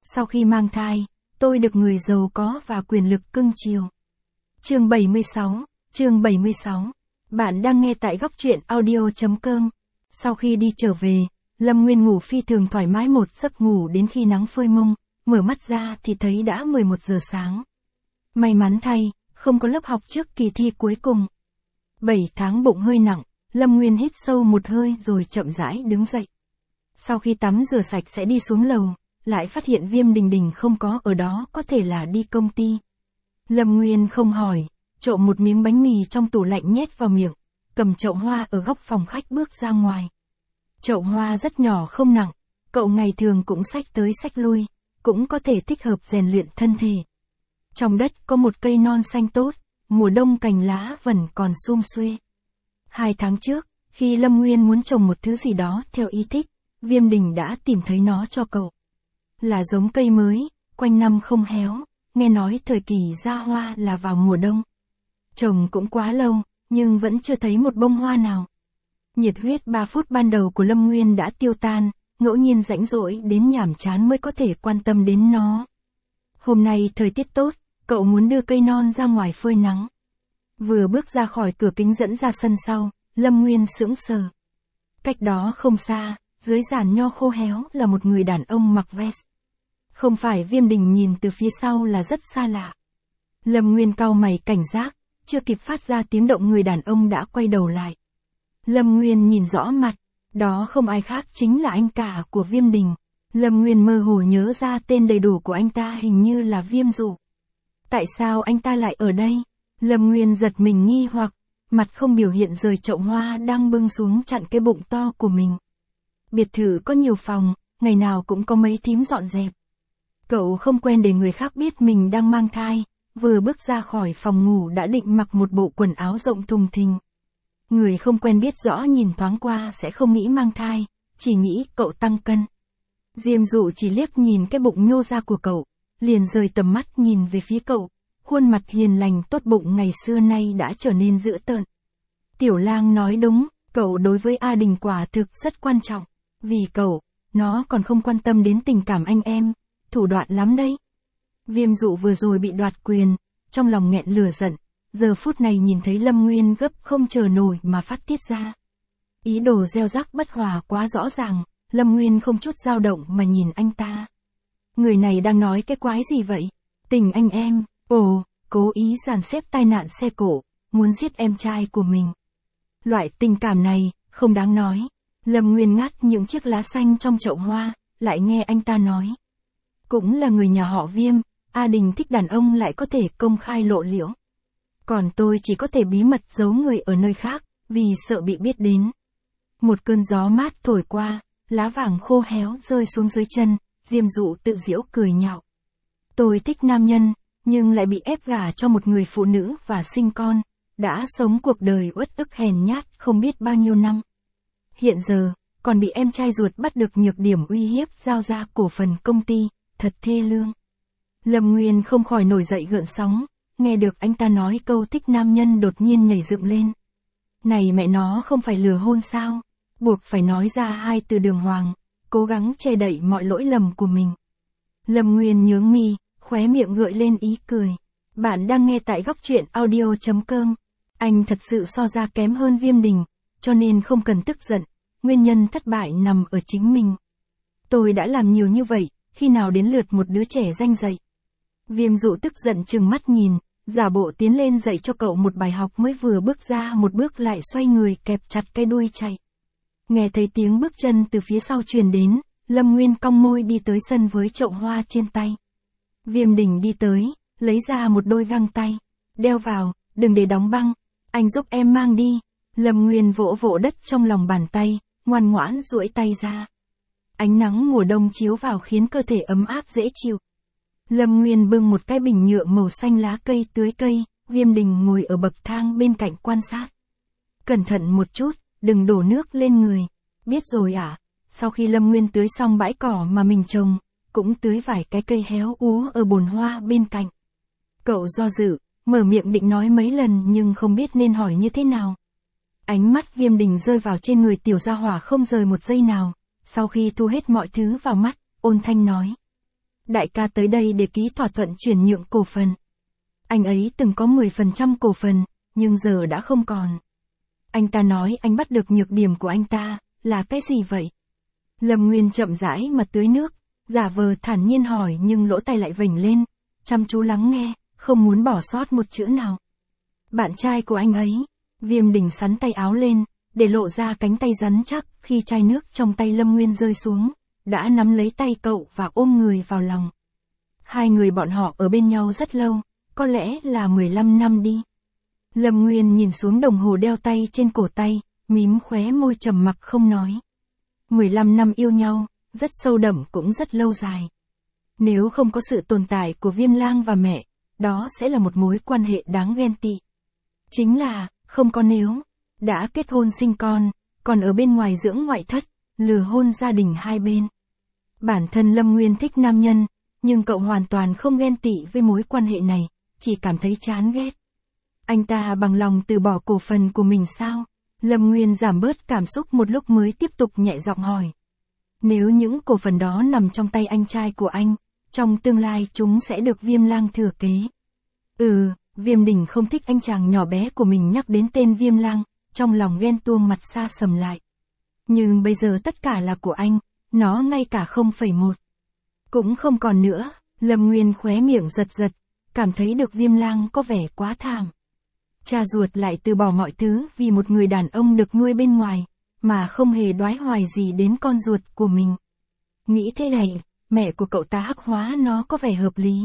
Sau khi mang thai, tôi được người giàu có và quyền lực cưng chiều. Chương 76. Bạn đang nghe tại góc truyện audio.com. Sau khi đi trở về, Lâm Nguyên ngủ phi thường thoải mái một giấc ngủ đến khi nắng phơi mông, mở mắt ra thì thấy đã 11 giờ sáng. May mắn thay, không có lớp học trước kỳ thi cuối cùng. 7 tháng bụng hơi nặng, Lâm Nguyên hít sâu một hơi rồi chậm rãi đứng dậy. Sau khi tắm rửa sạch sẽ đi xuống lầu, lại phát hiện Viêm Đình Đình không có ở đó, có thể là đi công ty. Lâm Nguyên không hỏi, trộm một miếng bánh mì trong tủ lạnh nhét vào miệng, cầm chậu hoa ở góc phòng khách bước ra ngoài. Chậu hoa rất nhỏ không nặng, cậu ngày thường cũng xách tới xách lui, cũng có thể thích hợp rèn luyện thân thể. Trong đất có một cây non xanh tốt, mùa đông cành lá vẫn còn sum xuê. 2 tháng trước, khi Lâm Nguyên muốn trồng một thứ gì đó theo ý thích, Viêm Đình đã tìm thấy nó cho cậu. Là giống cây mới, quanh năm không héo, nghe nói thời kỳ ra hoa là vào mùa đông. Trồng cũng quá lâu, nhưng vẫn chưa thấy một bông hoa nào. Nhiệt huyết 3 phút ban đầu của Lâm Nguyên đã tiêu tan, ngẫu nhiên rãnh rỗi đến nhàm chán mới có thể quan tâm đến nó. Hôm nay thời tiết tốt, cậu muốn đưa cây non ra ngoài phơi nắng. Vừa bước ra khỏi cửa kính dẫn ra sân sau, Lâm Nguyên sững sờ. Cách đó không xa, dưới giàn nho khô héo là một người đàn ông mặc vest. Không phải Viêm Đình nhìn từ phía sau là rất xa lạ. Lâm Nguyên cau mày cảnh giác, chưa kịp phát ra tiếng động người đàn ông đã quay đầu lại. Lâm Nguyên nhìn rõ mặt, đó không ai khác chính là anh cả của Viêm Đình. Lâm Nguyên mơ hồ nhớ ra tên đầy đủ của anh ta hình như là Viêm Dụ. Tại sao anh ta lại ở đây? Lâm Nguyên giật mình nghi hoặc, mặt không biểu hiện rời chậu hoa đang bưng xuống chặn cái bụng to của mình. Biệt thự có nhiều phòng, ngày nào cũng có mấy thím dọn dẹp. Cậu không quen để người khác biết mình đang mang thai, vừa bước ra khỏi phòng ngủ đã định mặc một bộ quần áo rộng thùng thình. Người không quen biết rõ nhìn thoáng qua sẽ không nghĩ mang thai, chỉ nghĩ cậu tăng cân. Diêm Dụ chỉ liếc nhìn cái bụng nhô ra của cậu, liền rời tầm mắt nhìn về phía cậu, khuôn mặt hiền lành tốt bụng ngày xưa nay đã trở nên dữ tợn. Tiểu Lang nói đúng, cậu đối với A Đình quả thực rất quan trọng, vì cậu, nó còn không quan tâm đến tình cảm anh em, thủ đoạn lắm đấy. Viêm Dụ vừa rồi bị đoạt quyền, trong lòng nghẹn lửa giận, giờ phút này nhìn thấy Lâm Nguyên gấp không chờ nổi mà phát tiết ra. Ý đồ gieo rắc bất hòa quá rõ ràng, Lâm Nguyên không chút dao động mà nhìn anh ta. Người này đang nói cái quái gì vậy? Tình anh em, cố ý dàn xếp tai nạn xe cộ, muốn giết em trai của mình. Loại tình cảm này, không đáng nói. Lâm Nguyên ngắt những chiếc lá xanh trong chậu hoa, lại nghe anh ta nói. Cũng là người nhà họ Viêm, A Đình thích đàn ông lại có thể công khai lộ liễu. Còn tôi chỉ có thể bí mật giấu người ở nơi khác, vì sợ bị biết đến. Một cơn gió mát thổi qua, lá vàng khô héo rơi xuống dưới chân, Diêm Dụ tự giễu cười nhạo. Tôi thích nam nhân, nhưng lại bị ép gả cho một người phụ nữ và sinh con, đã sống cuộc đời uất ức hèn nhát không biết bao nhiêu năm. Hiện giờ, còn bị em trai ruột bắt được nhược điểm uy hiếp giao ra cổ phần công ty, thật thê lương. Lâm Nguyên không khỏi nổi dậy gợn sóng, nghe được anh ta nói câu thích nam nhân đột nhiên nhảy dựng lên. Này mẹ nó không phải lừa hôn sao, buộc phải nói ra 2 từ đường hoàng, cố gắng che đậy mọi lỗi lầm của mình. Lâm Nguyên nhướng mi, khóe miệng gợi lên ý cười. Bạn đang nghe tại góc truyện audio.com. Anh thật sự so ra kém hơn Viêm Đình, cho nên không cần tức giận, nguyên nhân thất bại nằm ở chính mình. Tôi đã làm nhiều như vậy, khi nào đến lượt một đứa trẻ danh dạy. Viêm Dụ tức giận trừng mắt nhìn, giả bộ tiến lên dạy cho cậu một bài học, mới vừa bước ra một bước lại xoay người kẹp chặt cái đuôi chạy. Nghe thấy tiếng bước chân từ phía sau truyền đến, Lâm Nguyên cong môi đi tới sân với chậu hoa trên tay. Viêm Đình đi tới, lấy ra một đôi găng tay. Đeo vào, đừng để đóng băng, anh giúp em mang đi. Lâm Nguyên vỗ vỗ đất trong lòng bàn tay, ngoan ngoãn duỗi tay ra. Ánh nắng mùa đông chiếu vào khiến cơ thể ấm áp dễ chịu. Lâm Nguyên bưng một cái bình nhựa màu xanh lá cây tưới cây, Viêm Đình ngồi ở bậc thang bên cạnh quan sát. Cẩn thận một chút, đừng đổ nước lên người. Biết rồi ạ. Sau khi Lâm Nguyên tưới xong bãi cỏ mà mình trồng, cũng tưới vài cái cây héo úa ở bồn hoa bên cạnh. Cậu do dự, mở miệng định nói mấy lần nhưng không biết nên hỏi như thế nào. Ánh mắt Viêm Đình rơi vào trên người tiểu gia hỏa không rời một giây nào, sau khi thu hết mọi thứ vào mắt, ôn thanh nói. đại ca tới đây để ký thỏa thuận chuyển nhượng cổ phần. Anh ấy từng có 10% cổ phần, nhưng giờ đã không còn. Anh ta nói anh bắt được nhược điểm của anh ta, là cái gì vậy? Lâm Nguyên chậm rãi mà tưới nước, giả vờ thản nhiên hỏi nhưng lỗ tai lại vểnh lên, chăm chú lắng nghe, không muốn bỏ sót một chữ nào. Bạn trai của anh ấy. Viêm Đình sắn tay áo lên, để lộ ra cánh tay rắn chắc, khi chai nước trong tay Lâm Nguyên rơi xuống, đã nắm lấy tay cậu và ôm người vào lòng. Hai người bọn họ ở bên nhau rất lâu, có lẽ là 15 năm đi. Lâm Nguyên nhìn xuống đồng hồ đeo tay trên cổ tay, mím khóe môi trầm mặc không nói. 15 năm yêu nhau, rất sâu đậm cũng rất lâu dài. Nếu không có sự tồn tại của Viêm Lang và mẹ, đó sẽ là một mối quan hệ đáng ghen tị. Chính là, không có nếu, đã kết hôn sinh con, còn ở bên ngoài dưỡng ngoại thất, lừa hôn gia đình hai bên. Bản thân Lâm Nguyên thích nam nhân, nhưng cậu hoàn toàn không ghen tị với mối quan hệ này, chỉ cảm thấy chán ghét. Anh ta bằng lòng từ bỏ cổ phần của mình sao? Lâm Nguyên giảm bớt cảm xúc một lúc mới tiếp tục nhẹ giọng hỏi. Nếu những cổ phần đó nằm trong tay anh trai của anh, trong tương lai chúng sẽ được Viêm Lang thừa kế. Viêm Đình không thích anh chàng nhỏ bé của mình nhắc đến tên Viêm Lang, trong lòng ghen tuông mặt xa sầm lại. Nhưng bây giờ tất cả là của anh, nó ngay cả 0,1 cũng không còn nữa. Lâm Nguyên khóe miệng giật giật, cảm thấy được Viêm Lang có vẻ quá thảm. Cha ruột lại từ bỏ mọi thứ vì một người đàn ông được nuôi bên ngoài, mà không hề đoái hoài gì đến con ruột của mình. Nghĩ thế này, mẹ của cậu ta hắc hóa nó có vẻ hợp lý.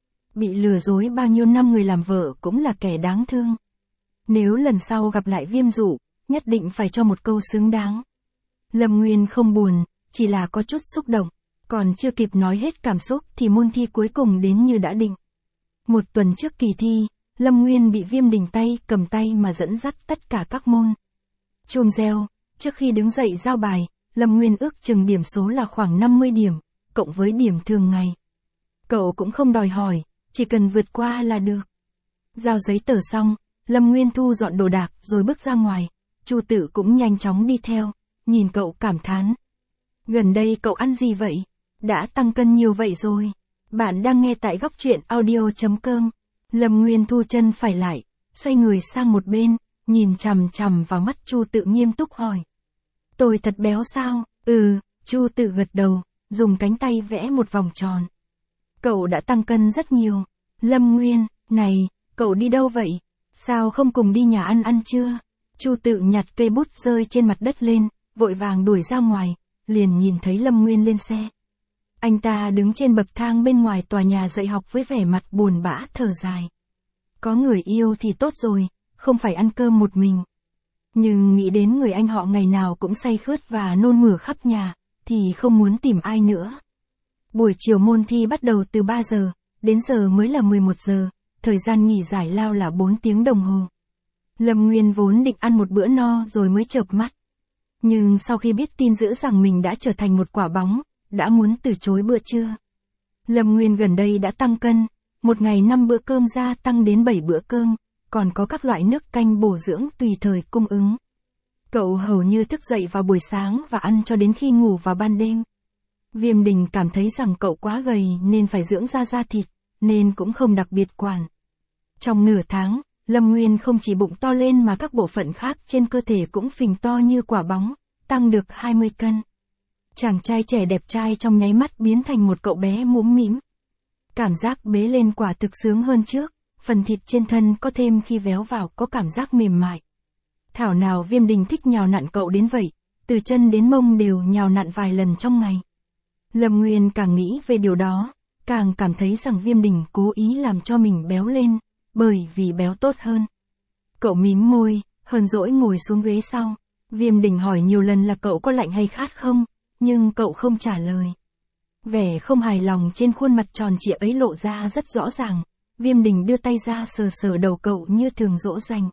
Bị lừa dối bao nhiêu năm người làm vợ cũng là kẻ đáng thương. Nếu lần sau gặp lại Viêm Dụ, nhất định phải cho một câu xứng đáng. Lâm Nguyên không buồn, chỉ là có chút xúc động, còn chưa kịp nói hết cảm xúc thì môn thi cuối cùng đến như đã định. Một tuần trước kỳ thi, Lâm Nguyên bị Viêm Đình cầm tay mà dẫn dắt tất cả các môn. Chuông reo, trước khi đứng dậy giao bài, Lâm Nguyên ước chừng điểm số là khoảng 50 điểm, cộng với điểm thường ngày. Cậu cũng không đòi hỏi, chỉ cần vượt qua là được. Giao giấy tờ xong, Lâm Nguyên thu dọn đồ đạc rồi bước ra ngoài, Chu Tự cũng nhanh chóng đi theo, nhìn cậu cảm thán. Gần đây cậu ăn gì vậy? Đã tăng cân nhiều vậy rồi. Bạn đang nghe tại góc truyện audio.com. Lâm Nguyên thu chân phải lại, xoay người sang một bên, nhìn chằm chằm vào mắt Chu Tự nghiêm túc hỏi. Tôi thật béo sao? Chu Tự gật đầu, dùng cánh tay vẽ một vòng tròn. Cậu đã tăng cân rất nhiều. Lâm Nguyên, này, cậu đi đâu vậy? Sao không cùng đi nhà ăn chưa? Chu Tự nhặt cây bút rơi trên mặt đất lên, vội vàng đuổi ra ngoài, liền nhìn thấy Lâm Nguyên lên xe. Anh ta đứng trên bậc thang bên ngoài tòa nhà dạy học với vẻ mặt buồn bã thở dài. Có người yêu thì tốt rồi, không phải ăn cơm một mình. Nhưng nghĩ đến người anh họ ngày nào cũng say khướt và nôn mửa khắp nhà, thì không muốn tìm ai nữa. Buổi chiều môn thi bắt đầu từ 3 giờ, đến giờ mới là 11 giờ, thời gian nghỉ giải lao là 4 tiếng đồng hồ. Lâm Nguyên vốn định ăn một bữa no rồi mới chợp mắt. Nhưng sau khi biết tin dữ rằng mình đã trở thành một quả bóng, đã muốn từ chối bữa trưa. Lâm Nguyên gần đây đã tăng cân, một ngày 5 bữa cơm gia tăng đến 7 bữa cơm, còn có các loại nước canh bổ dưỡng tùy thời cung ứng. Cậu hầu như thức dậy vào buổi sáng và ăn cho đến khi ngủ vào ban đêm. Viêm Đình cảm thấy rằng cậu quá gầy nên phải dưỡng da thịt, nên cũng không đặc biệt quản. Trong nửa tháng, Lâm Nguyên không chỉ bụng to lên mà các bộ phận khác trên cơ thể cũng phình to như quả bóng, tăng được 20 cân. Chàng trai trẻ đẹp trai trong nháy mắt biến thành một cậu bé mũm mĩm. Cảm giác bế lên quả thực sướng hơn trước, phần thịt trên thân có thêm khi véo vào có cảm giác mềm mại. Thảo nào Viêm Đình thích nhào nặn cậu đến vậy, từ chân đến mông đều nhào nặn vài lần trong ngày. Lâm Nguyên càng nghĩ về điều đó, càng cảm thấy rằng Viêm Đình cố ý làm cho mình béo lên, bởi vì béo tốt hơn. Cậu mím môi, hờn dỗi ngồi xuống ghế sau. Viêm Đình hỏi nhiều lần là cậu có lạnh hay khát không, nhưng cậu không trả lời. Vẻ không hài lòng trên khuôn mặt tròn trịa ấy lộ ra rất rõ ràng. Viêm Đình đưa tay ra sờ sờ đầu cậu như thường dỗ dành.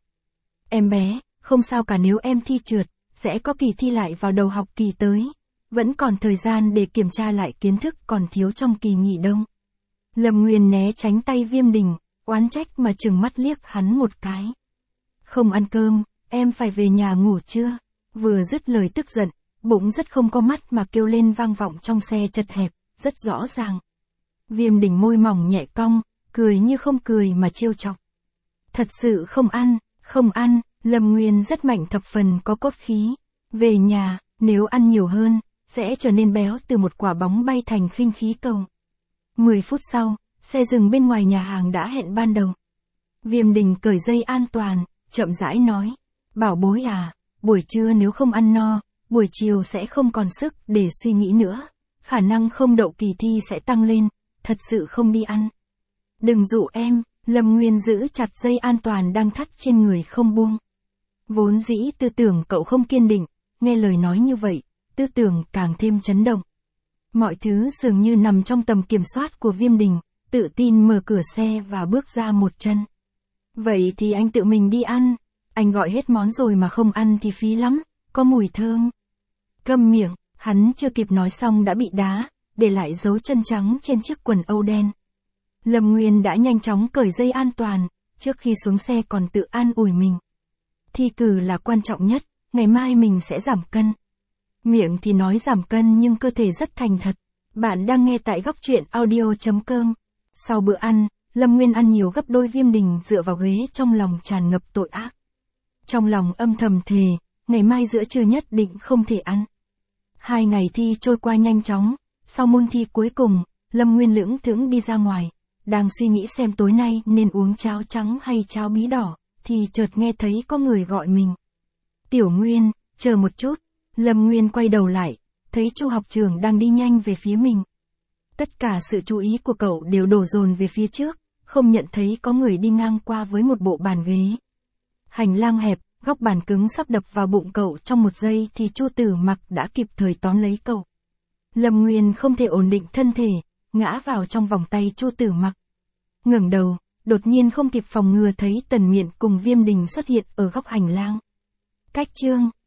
Em bé, không sao cả, nếu em thi trượt, sẽ có kỳ thi lại vào đầu học kỳ tới. Vẫn còn thời gian để kiểm tra lại kiến thức còn thiếu trong kỳ nghỉ đông. Lâm Nguyên né tránh tay Viêm Đình, oán trách mà trừng mắt liếc hắn một cái. Không ăn cơm, em phải về nhà ngủ chưa? Vừa dứt lời tức giận, bụng rất không có mắt mà kêu lên vang vọng trong xe chật hẹp, rất rõ ràng. Viêm Đình môi mỏng nhẹ cong, cười như không cười mà trêu chọc. Thật sự không ăn, Lâm Nguyên rất mạnh thập phần có cốt khí. Về nhà, nếu ăn nhiều hơn, sẽ trở nên béo từ một quả bóng bay thành khinh khí cầu. 10 phút sau, xe dừng bên ngoài nhà hàng đã hẹn ban đầu. Viêm Đình cởi dây an toàn, chậm rãi nói. Bảo bối à, buổi trưa nếu không ăn no, buổi chiều sẽ không còn sức để suy nghĩ nữa. Khả năng không đậu kỳ thi sẽ tăng lên, thật sự không đi ăn. Đừng dụ em, Lâm Nguyên giữ chặt dây an toàn đang thắt trên người không buông. Vốn dĩ tư tưởng cậu không kiên định, nghe lời nói như vậy, tư tưởng càng thêm chấn động. Mọi thứ dường như nằm trong tầm kiểm soát của Viêm Đình, tự tin mở cửa xe và bước ra một chân. Vậy thì anh tự mình đi ăn, anh gọi hết món rồi mà không ăn thì phí lắm, có mùi thơm. Câm miệng, hắn chưa kịp nói xong đã bị đá, để lại dấu chân trắng trên chiếc quần âu đen. Lâm Nguyên đã nhanh chóng cởi dây an toàn, trước khi xuống xe còn tự an ủi mình. Thi cử là quan trọng nhất, ngày mai mình sẽ giảm cân. Miệng thì nói giảm cân nhưng cơ thể rất thành thật. Bạn đang nghe tại góc truyện audio.com. Sau bữa ăn, Lâm Nguyên ăn nhiều gấp đôi. Viêm Đình dựa vào ghế trong lòng tràn ngập tội ác. Trong lòng âm thầm thề, ngày mai giữa trưa nhất định không thể ăn. 2 ngày thi trôi qua nhanh chóng, sau môn thi cuối cùng, Lâm Nguyên lững thững đi ra ngoài, đang suy nghĩ xem tối nay nên uống cháo trắng hay cháo bí đỏ, thì chợt nghe thấy có người gọi mình. Tiểu Nguyên, chờ một chút. Lâm Nguyên quay đầu lại, thấy Chu học trưởng đang đi nhanh về phía mình. Tất cả sự chú ý của cậu đều đổ dồn về phía trước, không nhận thấy có người đi ngang qua với một bộ bàn ghế. Hành lang hẹp, góc bàn cứng sắp đập vào bụng cậu trong một giây thì Chu Tử Mặc đã kịp thời tóm lấy cậu. Lâm Nguyên không thể ổn định thân thể, ngã vào trong vòng tay Chu Tử Mặc. Ngẩng đầu, đột nhiên không kịp phòng ngừa thấy Tần Miện cùng Viêm Đình xuất hiện ở góc hành lang. Cách chương